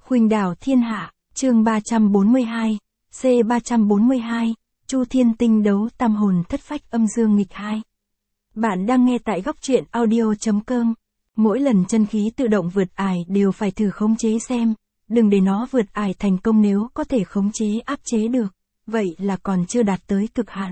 Khuynh đảo thiên hạ, chương 342, C342, Chu Thiên Tinh đấu tam hồn thất phách âm dương nghịch 2. Bạn đang nghe tại góc truyện audio.com. Mỗi lần chân khí tự động vượt ải đều phải thử khống chế xem, đừng để nó vượt ải thành công, nếu có thể khống chế áp chế được, vậy là còn chưa đạt tới cực hạn.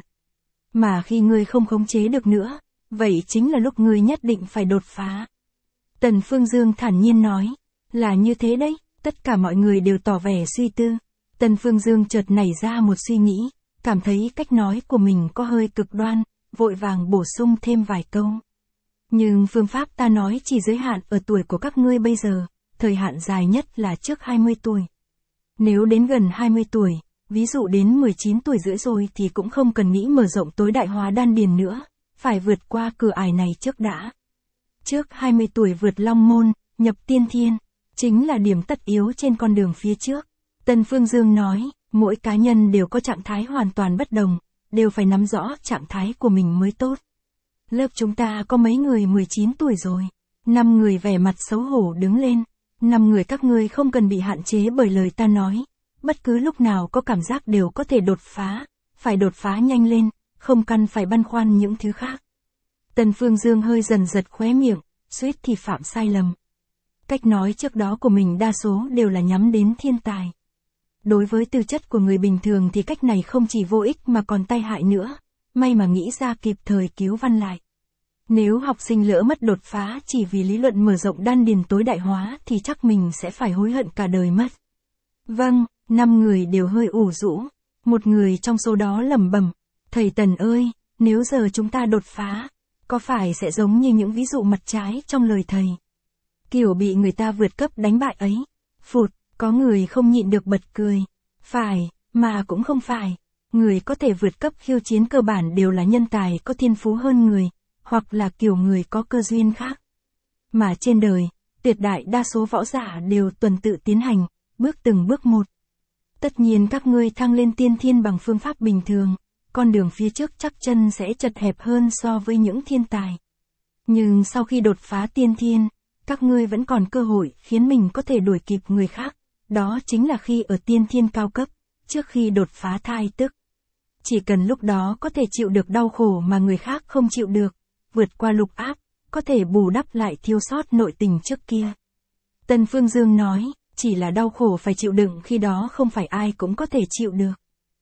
Mà khi ngươi không khống chế được nữa, vậy chính là lúc ngươi nhất định phải đột phá. Tần Phương Dương thản nhiên nói, là như thế đấy. Tất cả mọi người đều tỏ vẻ suy tư. Tần Phương Dương chợt nảy ra một suy nghĩ, cảm thấy cách nói của mình có hơi cực đoan, vội vàng bổ sung thêm vài câu. Nhưng phương pháp ta nói chỉ giới hạn ở tuổi của các ngươi bây giờ, thời hạn dài nhất là trước 20 tuổi. Nếu đến gần 20 tuổi, ví dụ đến 19 tuổi rưỡi rồi thì cũng không cần nghĩ mở rộng tối đại hóa đan điền nữa, phải vượt qua cửa ải này trước đã. Trước 20 tuổi vượt long môn, nhập tiên thiên, chính là điểm tất yếu trên con đường phía trước. Tần Phương Dương nói, mỗi cá nhân đều có trạng thái hoàn toàn bất đồng, đều phải nắm rõ trạng thái của mình mới tốt. Lớp chúng ta có mấy người 19 tuổi rồi, 5 người vẻ mặt xấu hổ đứng lên, 5 người các ngươi không cần bị hạn chế bởi lời ta nói, bất cứ lúc nào có cảm giác đều có thể đột phá, phải đột phá nhanh lên, không cần phải băn khoăn những thứ khác. Tần Phương Dương hơi dần giật khóe miệng, suýt thì phạm sai lầm. Cách nói trước đó của mình đa số đều là nhắm đến thiên tài. Đối với tư chất của người bình thường thì cách này không chỉ vô ích mà còn tai hại nữa, may mà nghĩ ra kịp thời cứu văn lại. Nếu học sinh lỡ mất đột phá chỉ vì lý luận mở rộng đan điền tối đại hóa thì chắc mình sẽ phải hối hận cả đời mất. Vâng, 5 người đều hơi ủ rũ, một người trong số đó lẩm bẩm, thầy Tần ơi, nếu giờ chúng ta đột phá, có phải sẽ giống như những ví dụ mặt trái trong lời thầy? Kiểu bị người ta vượt cấp đánh bại ấy. Phụt, có người không nhịn được bật cười. Phải, mà cũng không phải. Người có thể vượt cấp khiêu chiến cơ bản đều là nhân tài có thiên phú hơn người, hoặc là kiểu người có cơ duyên khác. Mà trên đời, tuyệt đại đa số võ giả đều tuần tự tiến hành, bước từng bước một. Tất nhiên các ngươi thăng lên tiên thiên bằng phương pháp bình thường, con đường phía trước chắc chân sẽ chật hẹp hơn so với những thiên tài. Nhưng sau khi đột phá tiên thiên, các ngươi vẫn còn cơ hội khiến mình có thể đuổi kịp người khác, đó chính là khi ở tiên thiên cao cấp, trước khi đột phá thai tức. Chỉ cần lúc đó có thể chịu được đau khổ mà người khác không chịu được, vượt qua lục áp, có thể bù đắp lại thiếu sót nội tình trước kia. Tần Phương Dương nói, chỉ là đau khổ phải chịu đựng khi đó không phải ai cũng có thể chịu được.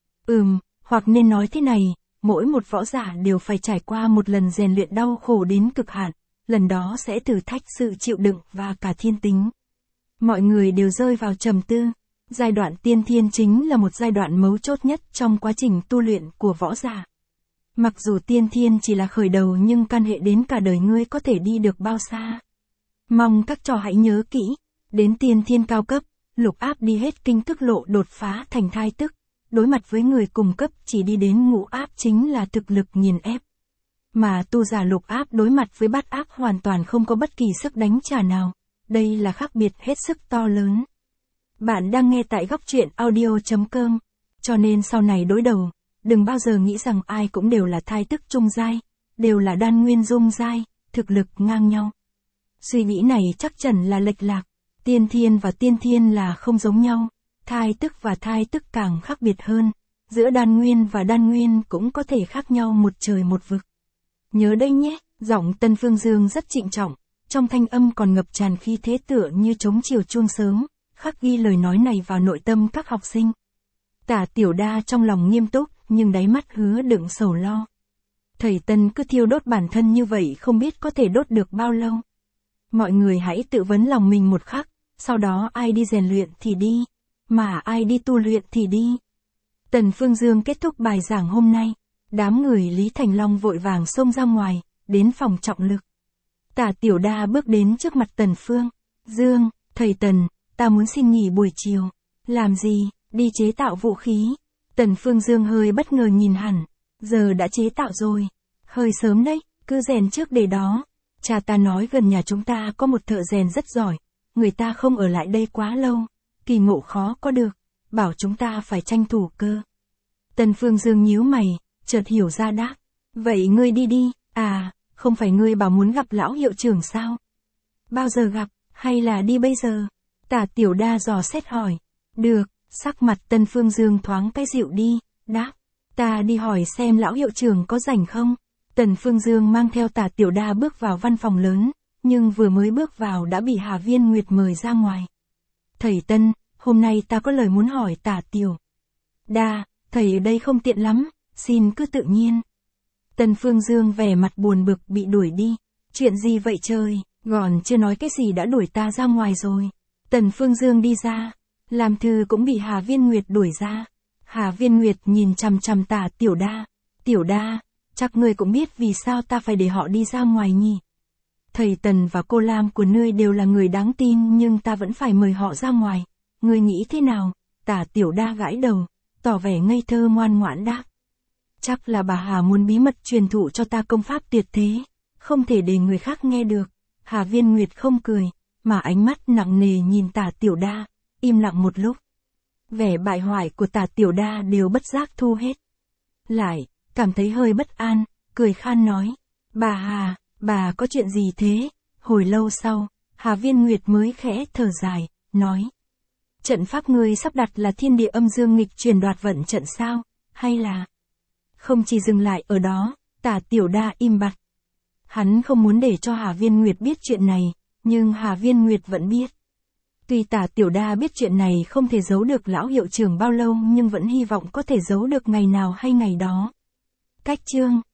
Hoặc nên nói thế này, mỗi một võ giả đều phải trải qua một lần rèn luyện đau khổ đến cực hạn. Lần đó sẽ thử thách sự chịu đựng và cả thiên tính. Mọi người đều rơi vào trầm tư. Giai đoạn tiên thiên chính là một giai đoạn mấu chốt nhất trong quá trình tu luyện của võ giả. Mặc dù tiên thiên chỉ là khởi đầu nhưng can hệ đến cả đời ngươi có thể đi được bao xa. Mong các trò hãy nhớ kỹ, đến tiên thiên cao cấp, lục áp đi hết kinh tức lộ đột phá thành thai tức. Đối mặt với người cùng cấp chỉ đi đến ngũ áp chính là thực lực nghiền ép. Mà tu giả lục áp đối mặt với bát áp hoàn toàn không có bất kỳ sức đánh trả nào. Đây là khác biệt hết sức to lớn. Bạn đang nghe tại góc truyện audio.com. Cho nên sau này đối đầu, đừng bao giờ nghĩ rằng ai cũng đều là thai tức trung giai, đều là đan nguyên dung giai, thực lực ngang nhau. Suy nghĩ này chắc chắn là lệch lạc. Tiên thiên và tiên thiên là không giống nhau, thai tức và thai tức càng khác biệt hơn. Giữa đan nguyên và đan nguyên cũng có thể khác nhau một trời một vực. Nhớ đây nhé, giọng Tần Phương Dương rất trịnh trọng, trong thanh âm còn ngập tràn khí thế tựa như trống chiều chuông sớm, khắc ghi lời nói này vào nội tâm các học sinh. Tả Tiểu Đa trong lòng nghiêm túc, nhưng đáy mắt hứa đựng sầu lo. Thầy Tần cứ thiêu đốt bản thân như vậy không biết có thể đốt được bao lâu. Mọi người hãy tự vấn lòng mình một khắc, sau đó ai đi rèn luyện thì đi, mà ai đi tu luyện thì đi. Tần Phương Dương kết thúc bài giảng hôm nay. Đám người Lý Thành Long vội vàng xông ra ngoài, đến phòng trọng lực. Tả Tiểu Đa bước đến trước mặt Tần Phương Dương, thầy Tần, ta muốn xin nghỉ buổi chiều. Làm gì, đi chế tạo vũ khí. Tần Phương Dương hơi bất ngờ nhìn hẳn, giờ đã chế tạo rồi. Hơi sớm đấy, cứ rèn trước để đó. Cha ta nói gần nhà chúng ta có một thợ rèn rất giỏi, người ta không ở lại đây quá lâu, kỳ ngộ khó có được, bảo chúng ta phải tranh thủ cơ. Tần Phương Dương nhíu mày, chợt hiểu ra đáp, vậy ngươi đi đi, không phải ngươi bảo muốn gặp lão hiệu trưởng sao? Bao giờ gặp, hay là đi bây giờ? Tả Tiểu Đa dò xét hỏi. Được, sắc mặt Tân Phương Dương thoáng cái dịu đi, đáp. Ta đi hỏi xem lão hiệu trưởng có rảnh không? Tần Phương Dương mang theo Tả Tiểu Đa bước vào văn phòng lớn, nhưng vừa mới bước vào đã bị Hà Viên Nguyệt mời ra ngoài. Thầy Tân, hôm nay ta có lời muốn hỏi Tả Tiểu Đa, thầy ở đây không tiện lắm, xin cứ tự nhiên. Tần Phương Dương vẻ mặt buồn bực bị đuổi đi. Chuyện gì vậy trời, còn chưa nói cái gì đã đuổi ta ra ngoài rồi. Tần Phương Dương đi ra, làm thư cũng bị Hà Viên Nguyệt đuổi ra. Hà Viên Nguyệt nhìn chằm chằm Tả Tiểu Đa. Tiểu Đa, chắc ngươi cũng biết vì sao ta phải để họ đi ra ngoài nhỉ. Thầy Tần và cô Lam của ngươi đều là người đáng tin nhưng ta vẫn phải mời họ ra ngoài. Ngươi nghĩ thế nào? Tả Tiểu Đa gãi đầu, tỏ vẻ ngây thơ ngoan ngoãn đáp. Chắc là bà Hà muốn bí mật truyền thụ cho ta công pháp tuyệt thế, không thể để người khác nghe được. Hà Viên Nguyệt không cười, mà ánh mắt nặng nề nhìn Tả Tiểu Đa, im lặng một lúc. Vẻ bại hoại của Tả Tiểu Đa đều bất giác thu hết. Lại, cảm thấy hơi bất an, cười khan nói. Bà Hà, bà có chuyện gì thế? Hồi lâu sau, Hà Viên Nguyệt mới khẽ thở dài, nói. Trận pháp ngươi sắp đặt là thiên địa âm dương nghịch truyền đoạt vận trận sao? Hay là... Không chỉ dừng lại ở đó, Tả Tiểu Đa im bặt. Hắn không muốn để cho Hà Viên Nguyệt biết chuyện này, nhưng Hà Viên Nguyệt vẫn biết. Tuy Tả Tiểu Đa biết chuyện này không thể giấu được lão hiệu trưởng bao lâu nhưng vẫn hy vọng có thể giấu được ngày nào hay ngày đó. Cách chương